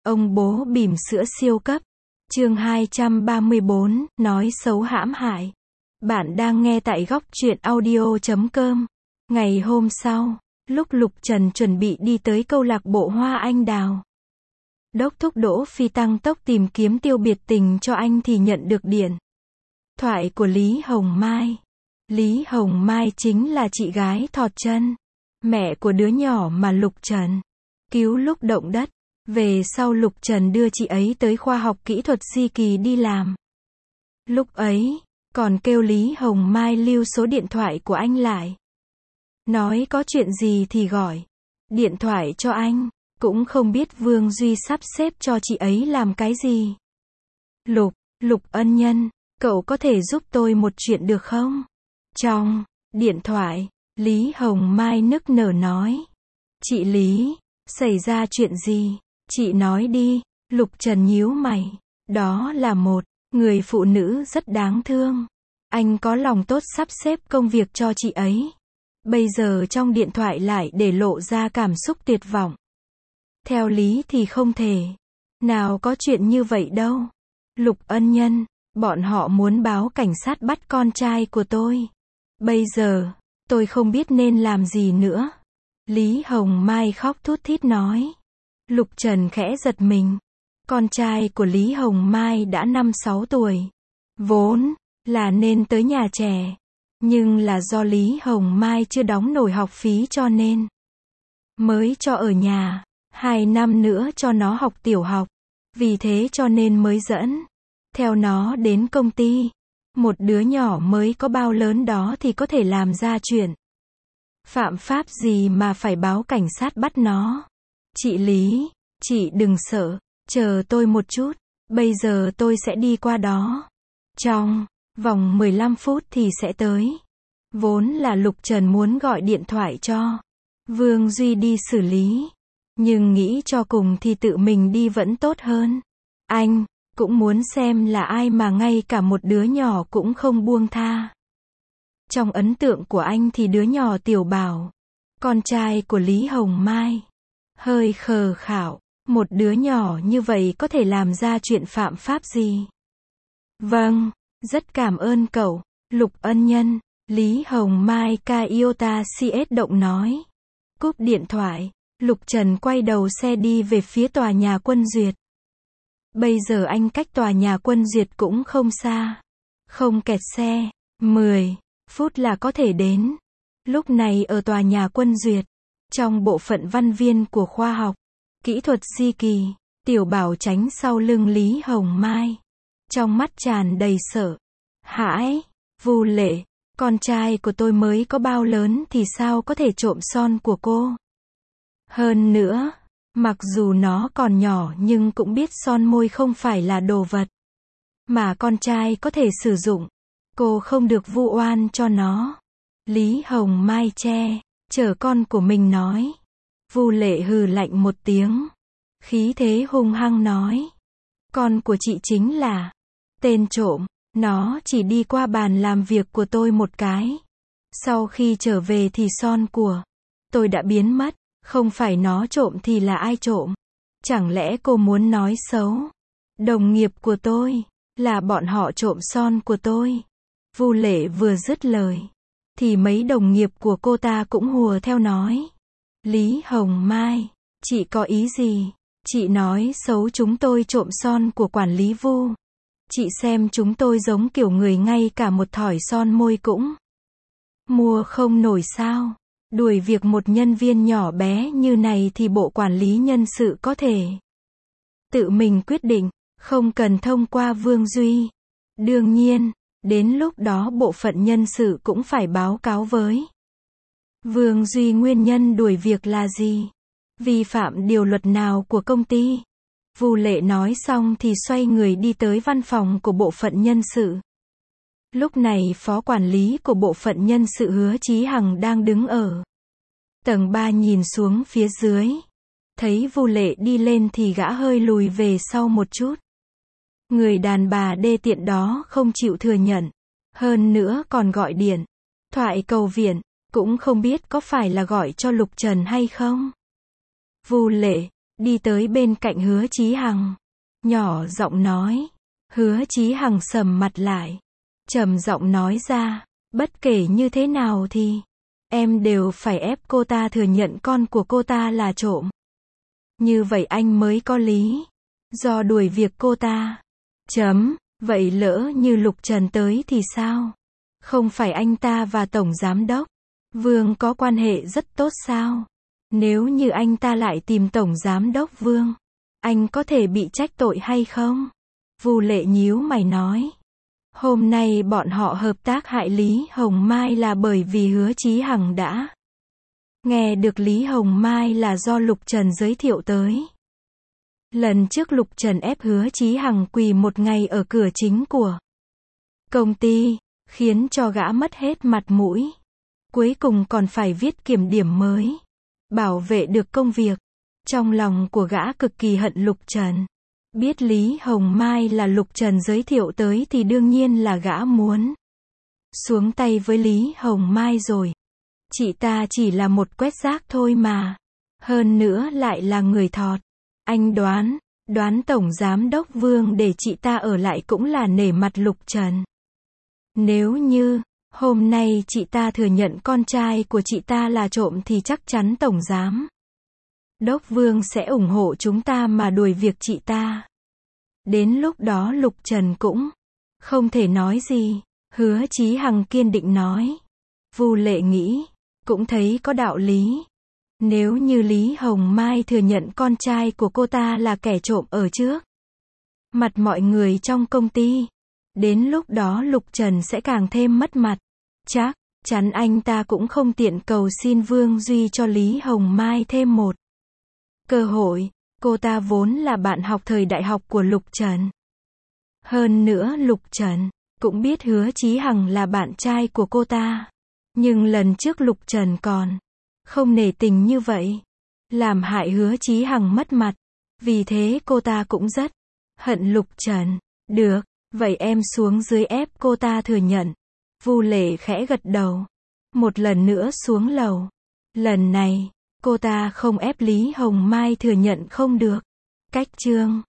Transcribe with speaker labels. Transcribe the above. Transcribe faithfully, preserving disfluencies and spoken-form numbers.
Speaker 1: Ông bố bỉm sữa siêu cấp. Chương hai trăm ba mươi bốn, nói xấu hãm hại. Bạn đang nghe tại góc truyện audio chấm com. Ngày hôm sau, lúc Lục Trần chuẩn bị đi tới câu lạc bộ Hoa Anh Đào, đốc thúc Đỗ Phi tăng tốc tìm kiếm Tiêu Biệt Tình cho anh thì nhận được điện thoại của Lý Hồng Mai. Lý Hồng Mai chính là chị gái thọt chân, mẹ của đứa nhỏ mà Lục Trần cứu lúc động đất. Về sau Lục Trần đưa chị ấy tới khoa học kỹ thuật Di Kỳ đi làm. Lúc ấy, còn kêu Lý Hồng Mai lưu số điện thoại của anh lại. Nói có chuyện gì thì gọi điện thoại cho anh. Cũng không biết Vương Duy sắp xếp cho chị ấy làm cái gì. Lục, Lục ân nhân, cậu có thể giúp tôi một chuyện được không? Trong điện thoại, Lý Hồng Mai nức nở nói. Chị Lý, xảy ra chuyện gì? Chị nói đi. Lục Trần nhíu mày. Đó là một người phụ nữ rất đáng thương. Anh có lòng tốt sắp xếp công việc cho chị ấy. Bây giờ trong điện thoại lại để lộ ra cảm xúc tuyệt vọng. Theo lý thì không thể nào có chuyện như vậy đâu. Lục ân nhân, bọn họ muốn báo cảnh sát bắt con trai của tôi. Bây giờ, tôi không biết nên làm gì nữa. Lý Hồng Mai khóc thút thít nói. Lục Trần khẽ giật mình. Con trai của Lý Hồng Mai đã năm sáu tuổi. Vốn là nên tới nhà trẻ. Nhưng là do Lý Hồng Mai chưa đóng nổi học phí cho nên mới cho ở nhà. Hai năm nữa cho nó học tiểu học. Vì thế cho nên mới dẫn theo nó đến công ty. Một đứa nhỏ mới có bao lớn đó thì có thể làm ra chuyện phạm pháp gì mà phải báo cảnh sát bắt nó. Chị Lý, chị đừng sợ, chờ tôi một chút, bây giờ tôi sẽ đi qua đó. Trong vòng mười lăm phút thì sẽ tới. Vốn là Lục Trần muốn gọi điện thoại cho Vương Duy đi xử lý. Nhưng nghĩ cho cùng thì tự mình đi vẫn tốt hơn. Anh cũng muốn xem là ai mà ngay cả một đứa nhỏ cũng không buông tha. Trong ấn tượng của anh thì đứa nhỏ Tiểu Bảo, con trai của Lý Hồng Mai, hơi khờ khảo. Một đứa nhỏ như vậy có thể làm ra chuyện phạm pháp gì? Vâng, rất cảm ơn cậu, Lục ân nhân. Lý Hồng Mai ca iota cs động nói. Cúp điện thoại, Lục Trần quay đầu xe đi về phía tòa nhà Quân Duyệt. Bây giờ anh cách tòa nhà Quân Duyệt cũng không xa. Không kẹt xe, mười phút là có thể đến. Lúc này ở tòa nhà Quân Duyệt, trong bộ phận văn viên của khoa học kỹ thuật Di Kỳ, Tiểu Bảo tránh sau lưng Lý Hồng Mai. Trong mắt tràn đầy sợ hãi. Vu Lệ, con trai của tôi mới có bao lớn thì sao có thể trộm son của cô? Hơn nữa, mặc dù nó còn nhỏ nhưng cũng biết son môi không phải là đồ vật mà con trai có thể sử dụng. Cô không được vu oan cho nó. Lý Hồng Mai che chở con của mình nói. Vu Lệ hừ lạnh một tiếng, khí thế hung hăng nói. Con của chị chính là tên trộm. Nó chỉ đi qua bàn làm việc của tôi một cái. Sau khi trở về thì son của tôi đã biến mất. Không phải nó trộm thì là ai trộm? Chẳng lẽ cô muốn nói xấu đồng nghiệp của tôi, là bọn họ trộm son của tôi? Vu Lệ vừa dứt lời thì mấy đồng nghiệp của cô ta cũng hùa theo nói. Lý Hồng Mai, chị có ý gì? Chị nói xấu chúng tôi trộm son của quản lý Vu. Chị xem chúng tôi giống kiểu người ngay cả một thỏi son môi cũng mua không nổi sao? Đuổi việc một nhân viên nhỏ bé như này thì bộ quản lý nhân sự có thể tự mình quyết định, không cần thông qua Vương Duy. Đương nhiên, đến lúc đó bộ phận nhân sự cũng phải báo cáo với Vương Duy nguyên nhân đuổi việc là gì? Vi phạm điều luật nào của công ty? Vu Lệ nói xong thì xoay người đi tới văn phòng của bộ phận nhân sự. Lúc này phó quản lý của bộ phận nhân sự Hứa Chí Hằng đang đứng ở tầng ba nhìn xuống phía dưới. Thấy Vu Lệ đi lên thì gã hơi lùi về sau một chút. Người đàn bà đê tiện đó không chịu thừa nhận. Hơn nữa còn gọi điện thoại cầu viện. Cũng không biết có phải là gọi cho Lục Trần hay không. Vu Lệ, đi tới bên cạnh Hứa Chí Hằng, nhỏ giọng nói. Hứa Chí Hằng sầm mặt lại, trầm giọng nói ra, bất kể như thế nào thì, em đều phải ép cô ta thừa nhận con của cô ta là trộm. Như vậy anh mới có lý do đuổi việc cô ta. Chấm, vậy lỡ như Lục Trần tới thì sao? Không phải anh ta và Tổng Giám đốc Vương có quan hệ rất tốt sao? Nếu như anh ta lại tìm Tổng Giám đốc Vương, anh có thể bị trách tội hay không? Vu Lệ nhíu mày nói. Hôm nay bọn họ hợp tác hại Lý Hồng Mai là bởi vì Hứa Chí Hằng đã nghe được Lý Hồng Mai là do Lục Trần giới thiệu tới. Lần trước Lục Trần ép Hứa Chí Hằng quỳ một ngày ở cửa chính của công ty, khiến cho gã mất hết mặt mũi. Cuối cùng còn phải viết kiểm điểm mới, bảo vệ được công việc. Trong lòng của gã cực kỳ hận Lục Trần. Biết Lý Hồng Mai là Lục Trần giới thiệu tới thì đương nhiên là gã muốn xuống tay với Lý Hồng Mai rồi. Chị ta chỉ là một quét rác thôi mà. Hơn nữa lại là người thọt. Anh đoán, đoán Tổng Giám đốc Vương để chị ta ở lại cũng là nể mặt Lục Trần. Nếu như hôm nay chị ta thừa nhận con trai của chị ta là trộm thì chắc chắn Tổng Giám đốc Vương sẽ ủng hộ chúng ta mà đuổi việc chị ta. Đến lúc đó Lục Trần cũng không thể nói gì. Hứa Chí Hằng kiên định nói. Vu Lệ nghĩ, cũng thấy có đạo lý. Nếu như Lý Hồng Mai thừa nhận con trai của cô ta là kẻ trộm ở trước mặt mọi người trong công ty, đến lúc đó Lục Trần sẽ càng thêm mất mặt. Chắc chắn anh ta cũng không tiện cầu xin Vương Duy cho Lý Hồng Mai thêm một cơ hội. Cô ta vốn là bạn học thời đại học của Lục Trần. Hơn nữa Lục Trần cũng biết Hứa Chí Hằng là bạn trai của cô ta. Nhưng lần trước Lục Trần còn không nể tình như vậy, làm hại Hứa Chí Hằng mất mặt. Vì thế cô ta cũng rất hận Lục Trần. Được, vậy em xuống dưới ép cô ta thừa nhận. Vu Lệ khẽ gật đầu. Một lần nữa xuống lầu. Lần này cô ta không ép Lý Hồng Mai thừa nhận không được. Cách chương